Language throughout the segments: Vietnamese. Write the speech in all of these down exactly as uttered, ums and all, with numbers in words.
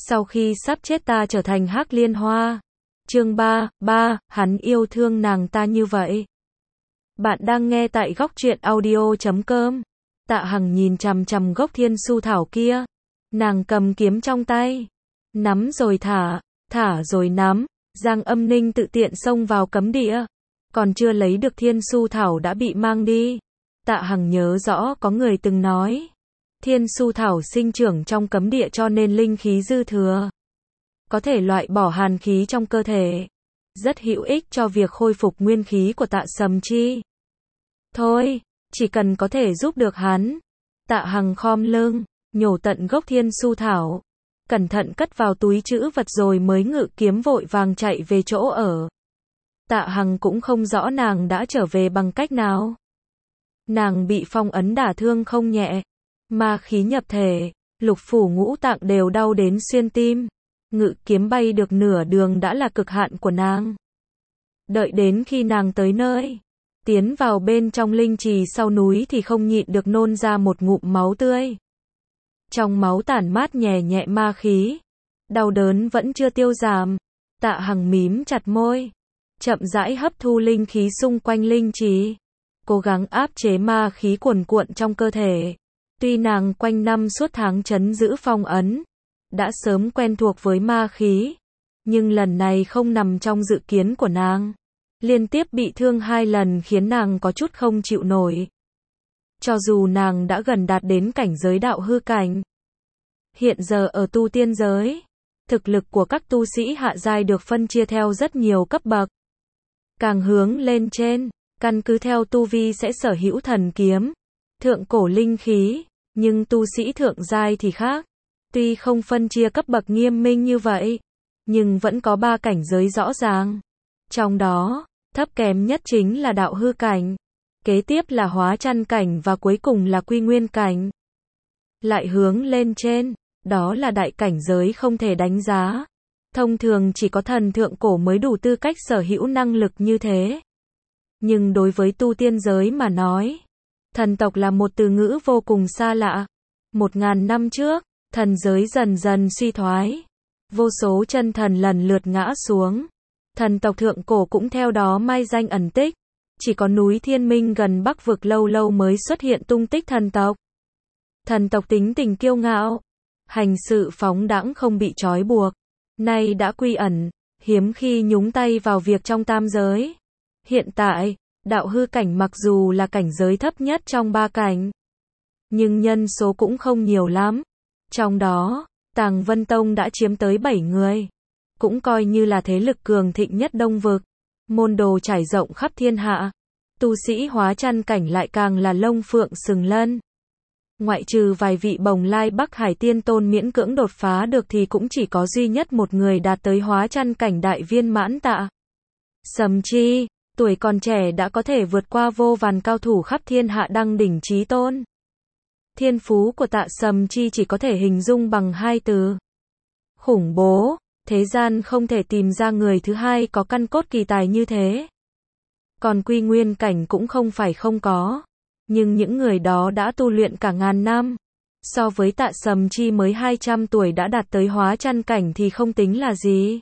Sau khi sắp chết ta trở thành Hắc Liên Hoa. Chương ba, ba, hắn yêu thương nàng ta như vậy. Bạn đang nghe tại góc truyện audio chấm com. Tạ Hằng nhìn chằm chằm gốc thiên su thảo kia. Nàng cầm kiếm trong tay. Nắm rồi thả, thả rồi nắm. Giang Âm Ninh tự tiện xông vào cấm địa. Còn chưa lấy được thiên su thảo đã bị mang đi. Tạ Hằng nhớ rõ có người từng nói. Thiên su thảo sinh trưởng trong cấm địa cho nên linh khí dư thừa. Có thể loại bỏ hàn khí trong cơ thể. Rất hữu ích cho việc khôi phục nguyên khí của Tạ Sầm Chi. Thôi, chỉ cần có thể giúp được hắn. Tạ Hằng khom lưng, nhổ tận gốc thiên su thảo. Cẩn thận cất vào túi trữ vật rồi mới ngự kiếm vội vàng chạy về chỗ ở. Tạ Hằng cũng không rõ nàng đã trở về bằng cách nào. Nàng bị phong ấn đả thương không nhẹ. Ma khí nhập thể, lục phủ ngũ tạng đều đau đến xuyên tim. Ngự kiếm bay được nửa đường đã là cực hạn của nàng. Đợi đến khi nàng tới nơi, tiến vào bên trong linh trì sau núi thì không nhịn được nôn ra một ngụm máu tươi. Trong máu tản mát nhẹ nhẹ ma khí. Đau đớn vẫn chưa tiêu giảm. Tạ Hằng mím chặt môi. Chậm rãi hấp thu linh khí xung quanh linh trì. Cố gắng áp chế ma khí cuồn cuộn trong cơ thể. Tuy nàng quanh năm suốt tháng trấn giữ phong ấn. Đã sớm quen thuộc với ma khí. Nhưng lần này không nằm trong dự kiến của nàng. Liên tiếp bị thương hai lần khiến nàng có chút không chịu nổi. Cho dù nàng đã gần đạt đến cảnh giới đạo hư cảnh. Hiện giờ ở tu tiên giới, thực lực của các tu sĩ hạ giai được phân chia theo rất nhiều cấp bậc. Càng hướng lên trên, căn cứ theo tu vi sẽ sở hữu thần kiếm, thượng cổ linh khí, nhưng tu sĩ thượng giai thì khác. Tuy không phân chia cấp bậc nghiêm minh như vậy, nhưng vẫn có ba cảnh giới rõ ràng. Trong đó, thấp kém nhất chính là đạo hư cảnh, kế tiếp là hóa chăn cảnh và cuối cùng là quy nguyên cảnh. Lại hướng lên trên, đó là đại cảnh giới không thể đánh giá. Thông thường chỉ có thần thượng cổ mới đủ tư cách sở hữu năng lực như thế. Nhưng đối với tu tiên giới mà nói, thần tộc là một từ ngữ vô cùng xa lạ. Một ngàn năm trước, thần giới dần dần suy thoái. Vô số chân thần lần lượt ngã xuống. Thần tộc thượng cổ cũng theo đó mai danh ẩn tích. Chỉ có núi Thiên Minh gần Bắc vực lâu lâu mới xuất hiện tung tích thần tộc. Thần tộc tính tình kiêu ngạo, hành sự phóng đãng không bị trói buộc. Nay đã quy ẩn, hiếm khi nhúng tay vào việc trong tam giới. Hiện tại, đạo hư cảnh mặc dù là cảnh giới thấp nhất trong ba cảnh, nhưng nhân số cũng không nhiều lắm. Trong đó, Tàng Vân Tông đã chiếm tới bảy người. Cũng coi như là thế lực cường thịnh nhất Đông vực. Môn đồ trải rộng khắp thiên hạ. Tu sĩ hóa chăn cảnh lại càng là lông phượng sừng lân. Ngoại trừ vài vị bồng lai Bắc Hải tiên tôn miễn cưỡng đột phá được thì cũng chỉ có duy nhất một người đạt tới hóa chăn cảnh đại viên mãn Tạ Sầm Chi, tuổi còn trẻ đã có thể vượt qua vô vàn cao thủ khắp thiên hạ đăng đỉnh chí tôn. Thiên phú của Tạ Sầm Chi chỉ có thể hình dung bằng hai từ. Khủng bố, thế gian không thể tìm ra người thứ hai có căn cốt kỳ tài như thế. Còn quy nguyên cảnh cũng không phải không có. Nhưng những người đó đã tu luyện cả ngàn năm. So với Tạ Sầm Chi mới hai trăm tuổi đã đạt tới hóa chăn cảnh thì không tính là gì.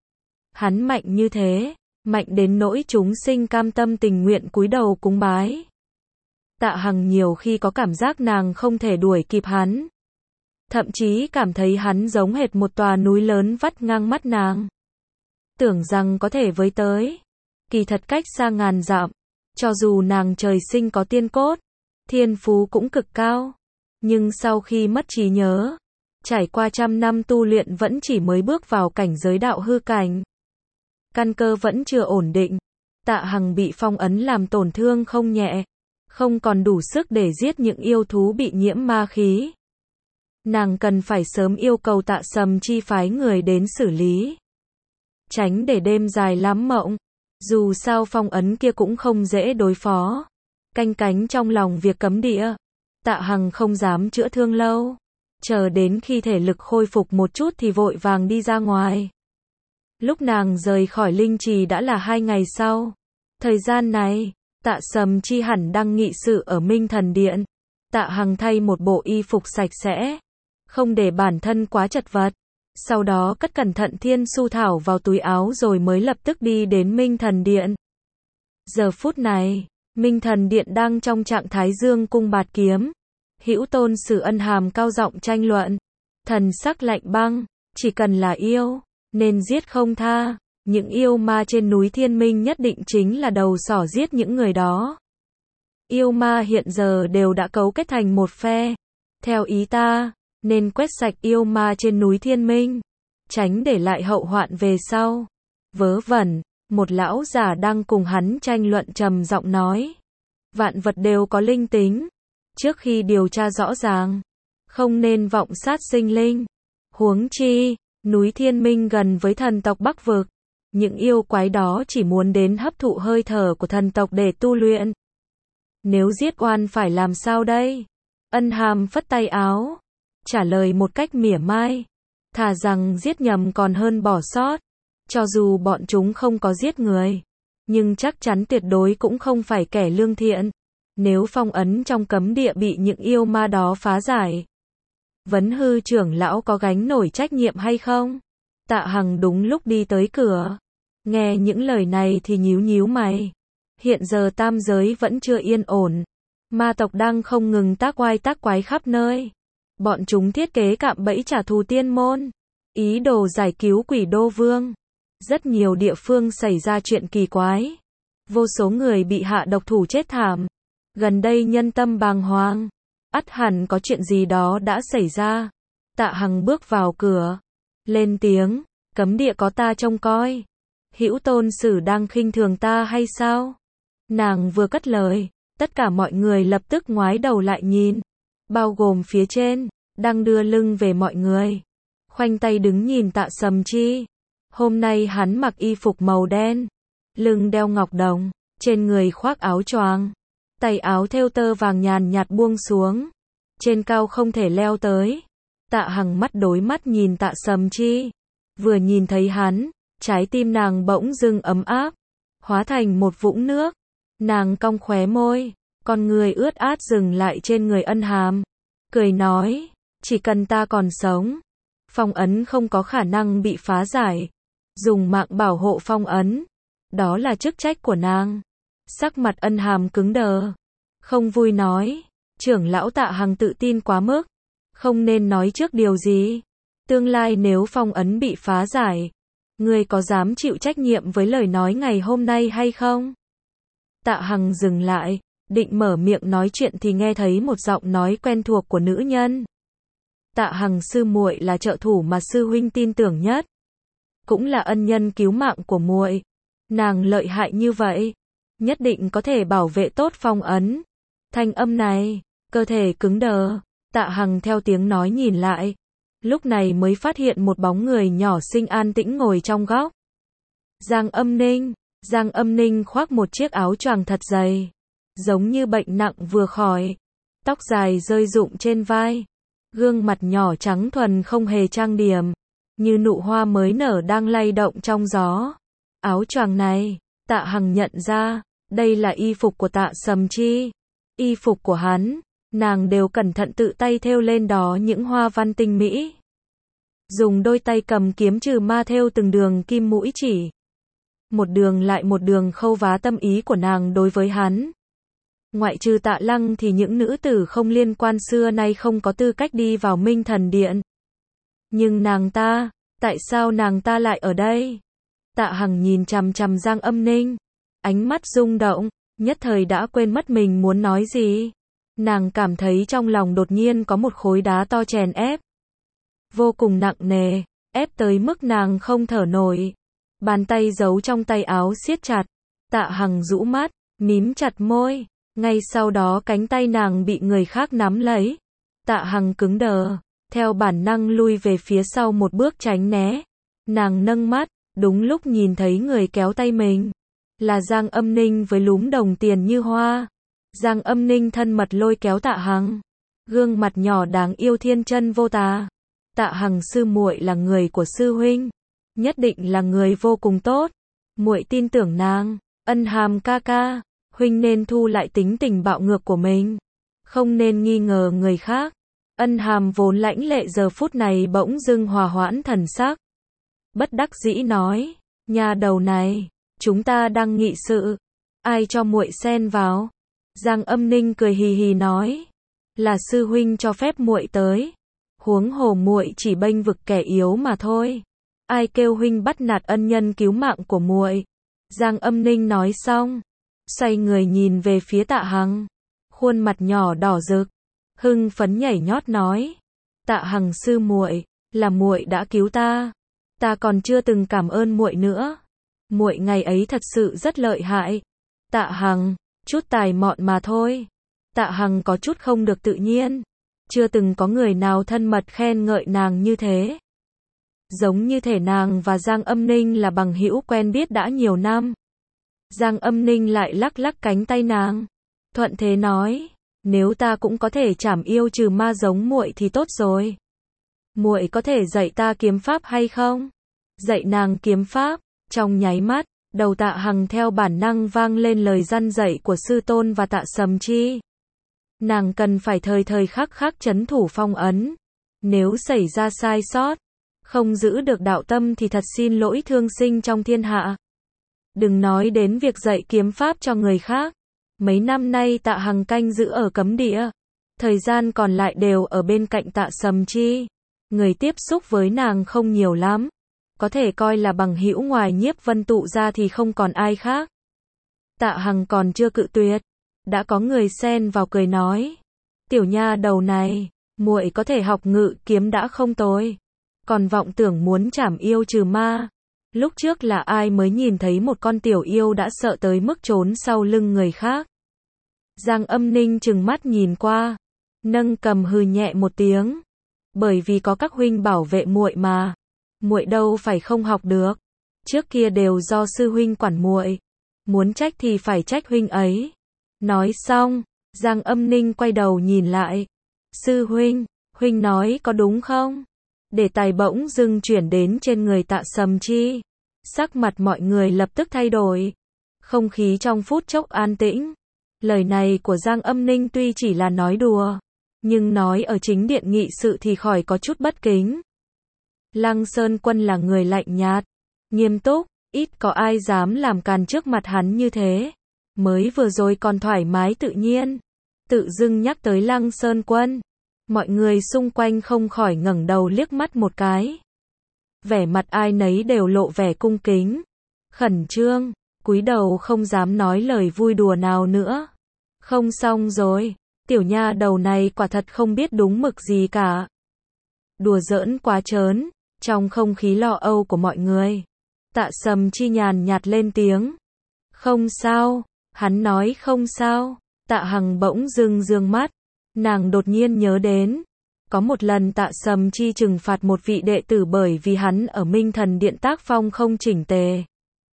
Hắn mạnh như thế, mạnh đến nỗi chúng sinh cam tâm tình nguyện cúi đầu cúng bái. Tạ Hằng nhiều khi có cảm giác nàng không thể đuổi kịp hắn. Thậm chí cảm thấy hắn giống hệt một tòa núi lớn vắt ngang mắt nàng. Tưởng rằng có thể với tới. Kỳ thật cách xa ngàn dặm. Cho dù nàng trời sinh có tiên cốt, thiên phú cũng cực cao. Nhưng sau khi mất trí nhớ, trải qua trăm năm tu luyện vẫn chỉ mới bước vào cảnh giới đạo hư cảnh. Căn cơ vẫn chưa ổn định. Tạ Hằng bị phong ấn làm tổn thương không nhẹ. Không còn đủ sức để giết những yêu thú bị nhiễm ma khí. Nàng cần phải sớm yêu cầu Tạ Sầm Chi phái người đến xử lý. Tránh để đêm dài lắm mộng. Dù sao phong ấn kia cũng không dễ đối phó. Canh cánh trong lòng việc cấm địa. Tạ Hằng không dám chữa thương lâu. Chờ đến khi thể lực khôi phục một chút thì vội vàng đi ra ngoài. Lúc nàng rời khỏi linh trì đã là hai ngày sau. Thời gian này, Tạ Sầm Chi hẳn đang nghị sự ở Minh Thần Điện. Tạ Hằng thay một bộ y phục sạch sẽ. Không để bản thân quá chật vật. Sau đó cất cẩn thận thiên su thảo vào túi áo rồi mới lập tức đi đến Minh Thần Điện. Giờ phút này, Minh Thần Điện đang trong trạng thái dương cung bạt kiếm. Hữu Tôn Sử Ân Hàm cao giọng tranh luận. Thần sắc lạnh băng, chỉ cần là yêu, nên giết không tha. Những yêu ma trên núi Thiên Minh nhất định chính là đầu sỏ giết những người đó. Yêu ma hiện giờ đều đã cấu kết thành một phe. Theo ý ta, nên quét sạch yêu ma trên núi Thiên Minh, tránh để lại hậu hoạn về sau. Vớ vẩn, một lão giả đang cùng hắn tranh luận trầm giọng nói. Vạn vật đều có linh tính. Trước khi điều tra rõ ràng, không nên vọng sát sinh linh. Huống chi, núi Thiên Minh gần với thần tộc Bắc Vực. Những yêu quái đó chỉ muốn đến hấp thụ hơi thở của thần tộc để tu luyện. Nếu giết oan phải làm sao đây? Ân Hàm phất tay áo, trả lời một cách mỉa mai. Thà rằng giết nhầm còn hơn bỏ sót. Cho dù bọn chúng không có giết người, nhưng chắc chắn tuyệt đối cũng không phải kẻ lương thiện. Nếu phong ấn trong cấm địa bị những yêu ma đó phá giải, Vấn Hư trưởng lão có gánh nổi trách nhiệm hay không? Tạ Hằng đúng lúc đi tới cửa. Nghe những lời này thì nhíu nhíu mày. Hiện giờ tam giới vẫn chưa yên ổn. Ma tộc đang không ngừng tác oai tác quái khắp nơi. Bọn chúng thiết kế cạm bẫy trả thù tiên môn. Ý đồ giải cứu Quỷ Đô Vương. Rất nhiều địa phương xảy ra chuyện kỳ quái. Vô số người bị hạ độc thủ chết thảm. Gần đây nhân tâm bàng hoàng. Ắt hẳn có chuyện gì đó đã xảy ra. Tạ Hằng bước vào cửa. Lên tiếng. Cấm địa có ta trông coi. Hữu Tôn Sử đang khinh thường ta hay sao? Nàng vừa cất lời, tất cả mọi người lập tức ngoái đầu lại nhìn. Bao gồm phía trên, đang đưa lưng về mọi người. Khoanh tay đứng nhìn Tạ Sầm Chi. Hôm nay hắn mặc y phục màu đen. Lưng đeo ngọc đồng, trên người khoác áo choàng. Tay áo thêu tơ vàng nhàn nhạt buông xuống. Trên cao không thể leo tới. Tạ Hằng mắt đối mắt nhìn Tạ Sầm Chi. Vừa nhìn thấy hắn, trái tim nàng bỗng dưng ấm áp, hóa thành một vũng nước. Nàng cong khóe môi, con người ướt át dừng lại trên người Ân Hàm. Cười nói, chỉ cần ta còn sống, phong ấn không có khả năng bị phá giải. Dùng mạng bảo hộ phong ấn, đó là chức trách của nàng. Sắc mặt Ân Hàm cứng đờ, không vui nói, trưởng lão Tạ Hằng tự tin quá mức, không nên nói trước điều gì. Tương lai nếu phong ấn bị phá giải, ngươi có dám chịu trách nhiệm với lời nói ngày hôm nay hay không? Tạ Hằng dừng lại, định mở miệng nói chuyện thì nghe thấy một giọng nói quen thuộc của nữ nhân. Tạ Hằng sư muội là trợ thủ mà sư huynh tin tưởng nhất, cũng là ân nhân cứu mạng của muội. Nàng lợi hại như vậy, nhất định có thể bảo vệ tốt phong ấn. Thanh âm này, cơ thể cứng đờ, Tạ Hằng theo tiếng nói nhìn lại. Lúc này mới phát hiện một bóng người nhỏ xinh an tĩnh ngồi trong góc. Giang Âm Ninh. Giang Âm Ninh khoác một chiếc áo choàng thật dày, giống như bệnh nặng vừa khỏi. Tóc dài rơi rụng trên vai. Gương mặt nhỏ trắng thuần không hề trang điểm, như nụ hoa mới nở đang lay động trong gió. Áo choàng này, Tạ Hằng nhận ra, đây là y phục của Tạ Sầm Chi. Y phục của hắn, nàng đều cẩn thận tự tay thêu lên đó những hoa văn tinh mỹ. Dùng đôi tay cầm kiếm trừ ma thêu từng đường kim mũi chỉ. Một đường lại một đường khâu vá tâm ý của nàng đối với hắn. Ngoại trừ Tạ Lăng thì những nữ tử không liên quan xưa nay không có tư cách đi vào Minh Thần Điện. Nhưng nàng ta, tại sao nàng ta lại ở đây? Tạ Hằng nhìn chằm chằm Giang Âm Ninh, ánh mắt rung động, nhất thời đã quên mất mình muốn nói gì. Nàng cảm thấy trong lòng đột nhiên có một khối đá to chèn ép, vô cùng nặng nề, ép tới mức nàng không thở nổi. Bàn tay giấu trong tay áo siết chặt. Tạ Hằng rũ mắt, mím chặt môi. Ngay sau đó cánh tay nàng bị người khác nắm lấy. Tạ Hằng cứng đờ, theo bản năng lui về phía sau một bước tránh né. Nàng nâng mắt, đúng lúc nhìn thấy người kéo tay mình. Là Giang Âm Ninh với lúm đồng tiền như hoa. Giang Âm Ninh thân mật lôi kéo Tạ Hằng. Gương mặt nhỏ đáng yêu thiên chân vô tà. Tạ Hằng sư muội là người của sư huynh, nhất định là người vô cùng tốt. Muội tin tưởng nàng. Ân Hàm ca ca, huynh nên thu lại tính tình bạo ngược của mình, không nên nghi ngờ người khác. Ân Hàm vốn lãnh lệ giờ phút này bỗng dưng hòa hoãn thần sắc. Bất đắc dĩ nói, nhà đầu này, chúng ta đang nghị sự, ai cho muội xen vào? Giang Âm Ninh cười hì hì nói, là sư huynh cho phép muội tới, huống hồ muội chỉ bênh vực kẻ yếu mà thôi. Ai kêu huynh bắt nạt ân nhân cứu mạng của muội? Giang Âm Ninh nói xong, xoay người nhìn về phía Tạ Hằng, khuôn mặt nhỏ đỏ rực, hưng phấn nhảy nhót nói, Tạ Hằng sư muội, là muội đã cứu ta, ta còn chưa từng cảm ơn muội nữa. Muội ngày ấy thật sự rất lợi hại. Tạ Hằng, chút tài mọn mà thôi. Tạ Hằng có chút không được tự nhiên, chưa từng có người nào thân mật khen ngợi nàng như thế. Giống như thể nàng và Giang Âm Ninh là bằng hữu quen biết đã nhiều năm. Giang Âm Ninh lại lắc lắc cánh tay nàng, thuận thế nói, nếu ta cũng có thể trảm yêu trừ ma giống muội thì tốt rồi. Muội có thể dạy ta kiếm pháp hay không? Dạy nàng kiếm pháp. Trong nháy mắt, đầu Tạ Hằng theo bản năng vang lên lời răn dạy của sư tôn và Tạ Sầm Chi. Nàng cần phải thời thời khắc khắc trấn thủ phong ấn. Nếu xảy ra sai sót, không giữ được đạo tâm thì thật xin lỗi thương sinh trong thiên hạ. Đừng nói đến việc dạy kiếm pháp cho người khác. Mấy năm nay Tạ Hằng canh giữ ở cấm địa, thời gian còn lại đều ở bên cạnh Tạ Sầm Chi. Người tiếp xúc với nàng không nhiều lắm, có thể coi là bằng hữu ngoài Nhiếp Vân Tụ ra thì không còn ai khác. Tạ Hằng còn chưa cự tuyệt, đã có người xen vào cười nói, tiểu nha đầu này, muội có thể học ngự kiếm đã không tồi, còn vọng tưởng muốn trảm yêu trừ ma. Lúc trước là ai mới nhìn thấy một con tiểu yêu đã sợ tới mức trốn sau lưng người khác. Giang Âm Ninh trừng mắt nhìn qua, nâng cầm hừ nhẹ một tiếng, bởi vì có các huynh bảo vệ muội mà, muội đâu phải không học được, trước kia đều do sư huynh quản muội, muốn trách thì phải trách huynh ấy. Nói xong, Giang Âm Ninh quay đầu nhìn lại, sư huynh, huynh nói có đúng không? Đề tài bỗng dưng chuyển đến trên người Tạ Sầm Chi, sắc mặt mọi người lập tức thay đổi, không khí trong phút chốc an tĩnh. Lời này của Giang Âm Ninh tuy chỉ là nói đùa, nhưng nói ở chính điện nghị sự thì khỏi có chút bất kính. Lăng Sơn Quân là người lạnh nhạt, nghiêm túc, ít có ai dám làm càn trước mặt hắn như thế. Mới vừa rồi còn thoải mái tự nhiên, tự dưng nhắc tới Lăng Sơn Quân, mọi người xung quanh không khỏi ngẩng đầu liếc mắt một cái. Vẻ mặt ai nấy đều lộ vẻ cung kính, khẩn trương, cúi đầu không dám nói lời vui đùa nào nữa. Không xong rồi, tiểu nha đầu này quả thật không biết đúng mực gì cả. Đùa giỡn quá trớn, trong không khí lo âu của mọi người, Tạ Sầm Chi nhàn nhạt lên tiếng. Không sao, hắn nói không sao. Tạ Hằng bỗng dưng dương mắt, nàng đột nhiên nhớ đến, có một lần Tạ Sầm Chi trừng phạt một vị đệ tử bởi vì hắn ở Minh Thần Điện tác phong không chỉnh tề.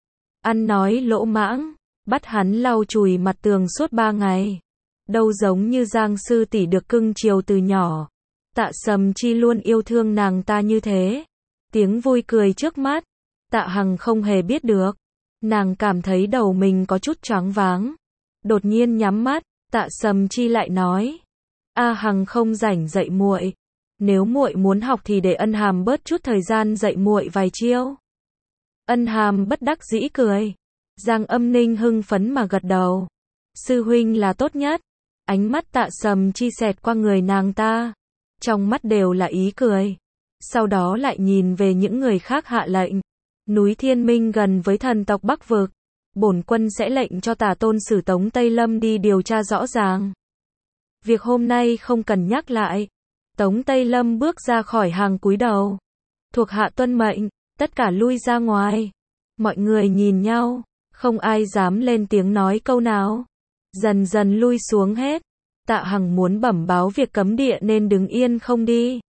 Ăn nói lỗ mãng, bắt hắn lau chùi mặt tường suốt ba ngày. Đâu giống như Giang sư tỷ được cưng chiều từ nhỏ. Tạ Sầm Chi luôn yêu thương nàng ta như thế. Tiếng vui cười trước mắt, Tạ Hằng không hề biết được. Nàng cảm thấy đầu mình có chút choáng váng. Đột nhiên nhắm mắt, Tạ Sầm Chi lại nói, A Hằng không rảnh dạy muội, nếu muội muốn học thì để Ân Hàm bớt chút thời gian dạy muội vài chiêu. Ân Hàm bất đắc dĩ cười. Giang Âm Ninh hưng phấn mà gật đầu. Sư huynh là tốt nhất. Ánh mắt Tạ Sầm Chi xẹt qua người nàng ta, trong mắt đều là ý cười. Sau đó lại nhìn về những người khác hạ lệnh. Núi Thiên Minh gần với thần tộc Bắc Vực, bổn quân sẽ lệnh cho Tả Tôn sử Tống Tây Lâm đi điều tra rõ ràng. Việc hôm nay không cần nhắc lại. Tống Tây Lâm bước ra khỏi hàng cúi đầu. Thuộc hạ tuân mệnh, tất cả lui ra ngoài. Mọi người nhìn nhau, không ai dám lên tiếng nói câu nào. Dần dần lui xuống hết. Tạ Hằng muốn bẩm báo việc cấm địa nên đứng yên không đi.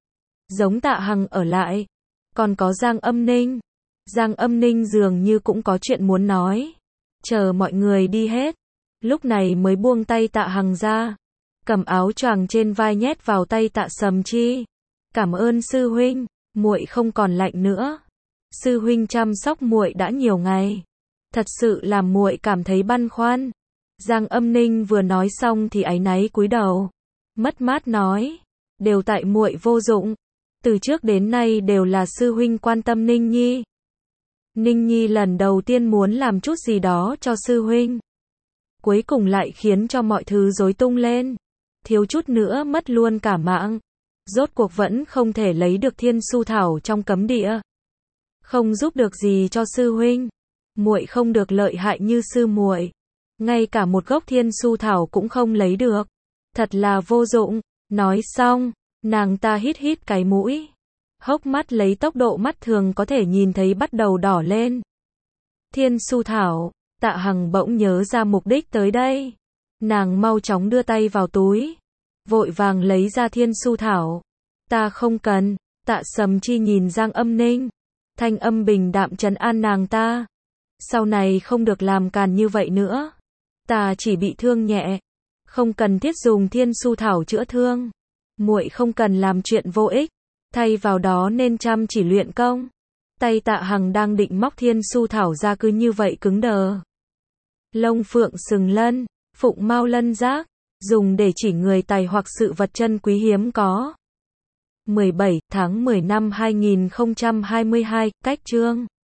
Giống Tạ Hằng ở lại, còn có Giang Âm Ninh. Giang Âm Ninh dường như cũng có chuyện muốn nói. Chờ mọi người đi hết, lúc này mới buông tay Tạ Hằng ra, cầm áo choàng trên vai nhét vào tay Tạ Sầm Chi. Cảm ơn sư huynh, muội không còn lạnh nữa. Sư huynh chăm sóc muội đã nhiều ngày, thật sự làm muội cảm thấy băn khoăn. Giang Âm Ninh vừa nói xong thì áy náy cúi đầu, mất mát nói, đều tại muội vô dụng. Từ trước đến nay đều là sư huynh quan tâm Ninh Nhi. Ninh Nhi lần đầu tiên muốn làm chút gì đó cho sư huynh. Cuối cùng lại khiến cho mọi thứ rối tung lên. Thiếu chút nữa mất luôn cả mạng. Rốt cuộc vẫn không thể lấy được thiên su thảo trong cấm địa. Không giúp được gì cho sư huynh. Muội không được lợi hại như sư muội. Ngay cả một gốc thiên su thảo cũng không lấy được. Thật là vô dụng. Nói xong, nàng ta hít hít cái mũi. Hốc mắt lấy tốc độ mắt thường có thể nhìn thấy bắt đầu đỏ lên. Thiên su thảo, Tạ Hằng bỗng nhớ ra mục đích tới đây. Nàng mau chóng đưa tay vào túi. Vội vàng lấy ra thiên su thảo. Ta không cần. Tạ Sầm Chi nhìn Giang Âm Ninh. Thanh âm bình đạm trấn an nàng ta. Sau này không được làm càn như vậy nữa. Ta chỉ bị thương nhẹ. Không cần thiết dùng thiên su thảo chữa thương. Muội không cần làm chuyện vô ích. Thay vào đó nên chăm chỉ luyện công. Tay Tạ Hằng đang định móc thiên su thảo ra cứ như vậy cứng đờ. Lông phượng sừng lân, phụng mao lân giác, dùng để chỉ người tài hoặc sự vật chân quý hiếm có. mười bảy tháng mười năm hai nghìn không trăm hai mươi hai, cách chương